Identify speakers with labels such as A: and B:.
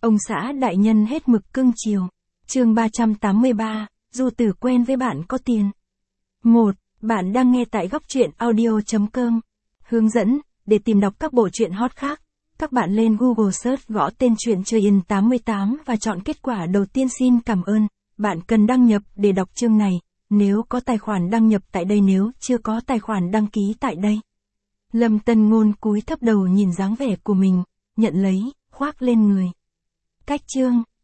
A: Ông xã đại nhân hết mực cưng chiều. Chương 383, Du Tử quen với bạn có tiền. 1. Bạn đang nghe tại góc truyện audio.com. Hướng dẫn, để tìm đọc các bộ truyện hot khác, các bạn lên Google Search gõ tên truyện Chơi 88 và chọn kết quả đầu tiên. Xin cảm ơn. Bạn cần đăng nhập để đọc chương này, nếu có tài khoản đăng nhập tại đây, nếu chưa có tài khoản đăng ký tại đây. Lâm Tân Ngôn cúi thấp đầu nhìn dáng vẻ của mình, nhận lấy, khoác lên người. Cách chương